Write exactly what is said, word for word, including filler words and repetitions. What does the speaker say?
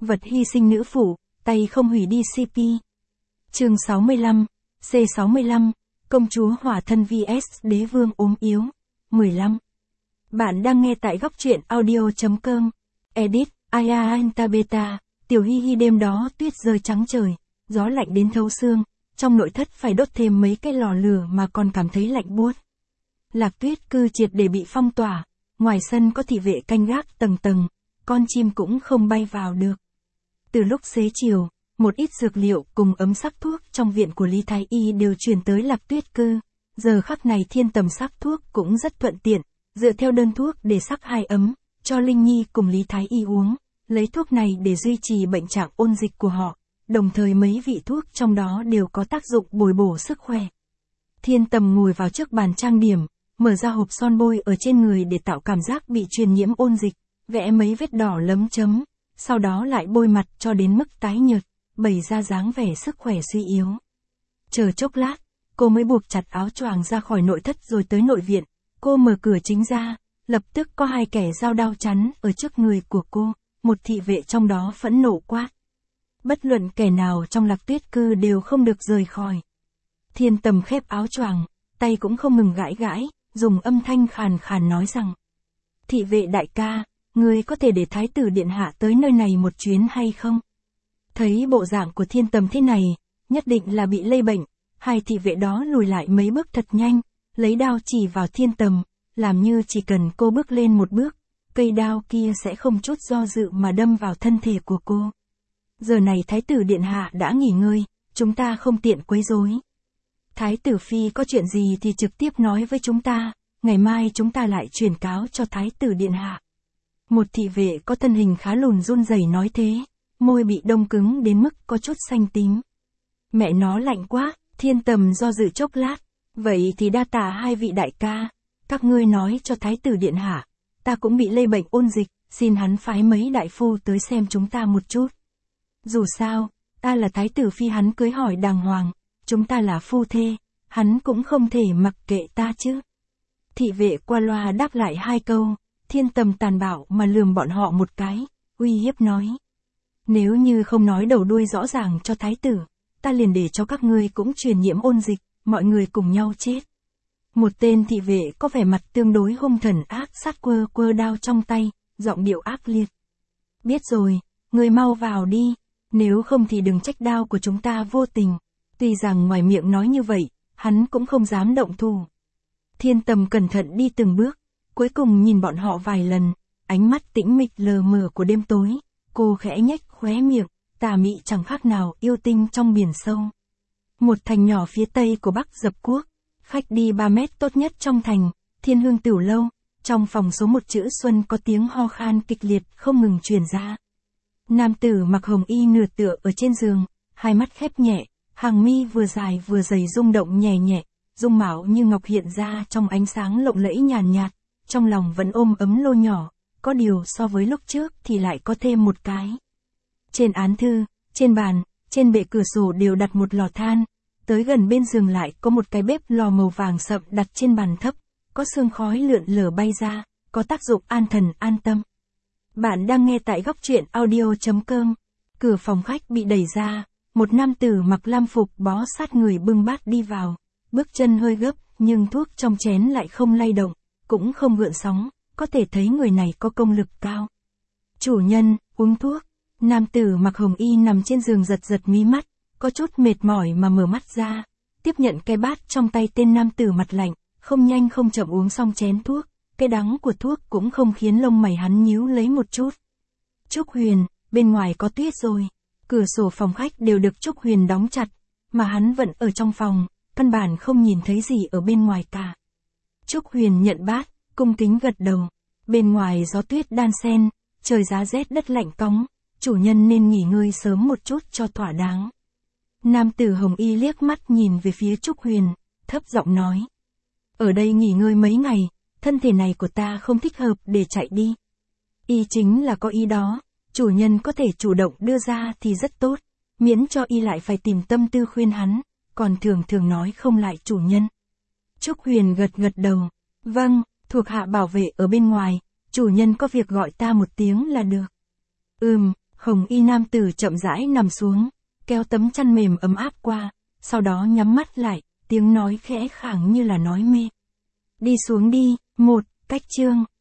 vật hy sinh nữ phụ, tay không hủy đi xê pê. Chương sáu mươi lăm, C sáu mươi lăm, công chúa hỏa thân vs đế vương ốm yếu. mười lăm. Bạn đang nghe tại góc truyện audio chấm com. Edit, Aya Anta Beta, tiểu hi hi đêm đó tuyết rơi trắng trời, gió lạnh đến thấu xương, trong nội thất phải đốt thêm mấy cái lò lửa mà còn cảm thấy lạnh buốt. Lạc Tuyết cư triệt để bị phong tỏa, ngoài sân có thị vệ canh gác tầng tầng, con chim cũng không bay vào được. Từ lúc xế chiều, một ít dược liệu cùng ấm sắc thuốc trong viện của Lý Thái Y đều chuyển tới Lạc Tuyết cư. Giờ khắc này Thiên Tầm sắc thuốc cũng rất thuận tiện, dựa theo đơn thuốc để sắc hai ấm, cho Linh Nhi cùng Lý Thái Y uống, lấy thuốc này để duy trì bệnh trạng ôn dịch của họ, đồng thời mấy vị thuốc trong đó đều có tác dụng bồi bổ sức khỏe. Thiên Tầm ngồi vào trước bàn trang điểm, mở ra hộp son bôi ở trên người để tạo cảm giác bị truyền nhiễm ôn dịch, vẽ mấy vết đỏ lấm chấm, sau đó lại bôi mặt cho đến mức tái nhợt, bày ra dáng vẻ sức khỏe suy yếu. Chờ chốc lát, cô mới buộc chặt áo choàng ra khỏi nội thất rồi tới nội viện. Cô mở cửa chính ra, lập tức có hai kẻ dao đao chắn ở trước người của cô, một thị vệ trong đó phẫn nộ quát. Bất luận kẻ nào trong Lạc Tuyết cư đều không được rời khỏi. Thiên Tầm khép áo choàng, tay cũng không ngừng gãi gãi, dùng âm thanh khàn khàn nói rằng: Thị vệ đại ca, ngươi có thể để Thái tử điện hạ tới nơi này một chuyến hay không? Thấy bộ dạng của Thiên Tầm thế này, nhất định là bị lây bệnh, hai thị vệ đó lùi lại mấy bước thật nhanh, lấy đao chỉ vào Thiên Tầm, làm như chỉ cần cô bước lên một bước, cây đao kia sẽ không chút do dự mà đâm vào thân thể của cô. Giờ này Thái tử điện hạ đã nghỉ ngơi, chúng ta không tiện quấy rối. Thái tử phi có chuyện gì thì trực tiếp nói với chúng ta, ngày mai chúng ta lại truyền cáo cho Thái tử điện hạ. Một thị vệ có thân hình khá lùn run rẩy nói thế, môi bị đông cứng đến mức có chút xanh tím. Mẹ nó lạnh quá, Thiên Tầm do dự chốc lát, vậy thì đa tạ hai vị đại ca, các ngươi nói cho Thái tử điện hạ, ta cũng bị lây bệnh ôn dịch, xin hắn phái mấy đại phu tới xem chúng ta một chút. Dù sao, ta là Thái tử phi hắn cưới hỏi đàng hoàng, chúng ta là phu thê, hắn cũng không thể mặc kệ ta chứ. Thị vệ qua loa đáp lại hai câu, Thiên Tầm tàn bạo mà lườm bọn họ một cái, uy hiếp nói. Nếu như không nói đầu đuôi rõ ràng cho Thái tử, ta liền để cho các ngươi cũng truyền nhiễm ôn dịch, mọi người cùng nhau chết. Một tên thị vệ có vẻ mặt tương đối hung thần ác sát quơ quơ đao trong tay, giọng điệu ác liệt. Biết rồi, ngươi mau vào đi, nếu không thì đừng trách đao của chúng ta vô tình. Tuy rằng ngoài miệng nói như vậy, hắn cũng không dám động thủ. Thiên Tầm cẩn thận đi từng bước, cuối cùng nhìn bọn họ vài lần, ánh mắt tĩnh mịch lờ mờ của đêm tối, cô khẽ nhếch khóe miệng, tà mị chẳng khác nào yêu tinh trong biển sâu. Một thành nhỏ phía tây của Bắc Dập Quốc, khách đi ba mét tốt nhất trong thành, Thiên Hương Tửu Lâu, trong phòng số một chữ Xuân có tiếng ho khan kịch liệt không ngừng truyền ra. Nam tử mặc hồng y nửa tựa ở trên giường, hai mắt khép nhẹ, hàng mi vừa dài vừa dày rung động nhẹ nhẹ, dung mạo như ngọc hiện ra trong ánh sáng lộng lẫy nhàn nhạt, trong lòng vẫn ôm ấm lô nhỏ, có điều so với lúc trước thì lại có thêm một cái. Trên án thư, trên bàn, trên bệ cửa sổ đều đặt một lò than, tới gần bên giường lại có một cái bếp lò màu vàng sậm đặt trên bàn thấp, có sương khói lượn lờ bay ra, có tác dụng an thần an tâm. Bạn đang nghe tại góc truyện audio chấm com. Cửa phòng khách bị đẩy ra, một nam tử mặc lam phục bó sát người bưng bát đi vào, bước chân hơi gấp, nhưng thuốc trong chén lại không lay động, cũng không gợn sóng, có thể thấy người này có công lực cao. Chủ nhân, uống thuốc. Nam tử mặc hồng y nằm trên giường giật giật mí mắt, có chút mệt mỏi mà mở mắt ra, tiếp nhận cái bát trong tay tên nam tử mặt lạnh, không nhanh không chậm uống xong chén thuốc, cái đắng của thuốc cũng không khiến lông mày hắn nhíu lấy một chút. Trúc Huyền, bên ngoài có tuyết rồi, cửa sổ phòng khách đều được Trúc Huyền đóng chặt, mà hắn vẫn ở trong phòng, căn bản không nhìn thấy gì ở bên ngoài cả. Trúc Huyền nhận bát, cung kính gật đầu, bên ngoài gió tuyết đan xen, trời giá rét đất lạnh cóng, chủ nhân nên nghỉ ngơi sớm một chút cho thỏa đáng. Nam tử hồng y liếc mắt nhìn về phía Trúc Huyền, thấp giọng nói. Ở đây nghỉ ngơi mấy ngày, thân thể này của ta không thích hợp để chạy đi. Y chính là có ý đó, chủ nhân có thể chủ động đưa ra thì rất tốt, miễn cho y lại phải tìm tâm tư khuyên hắn, còn thường thường nói không lại chủ nhân. Trúc Huyền gật gật đầu, vâng, thuộc hạ bảo vệ ở bên ngoài, chủ nhân có việc gọi ta một tiếng là được. Ừm, Hồng y nam tử chậm rãi nằm xuống, kéo tấm chăn mềm ấm áp qua, sau đó nhắm mắt lại, tiếng nói khẽ khàng như là nói mê. Đi xuống đi, một, cách chương.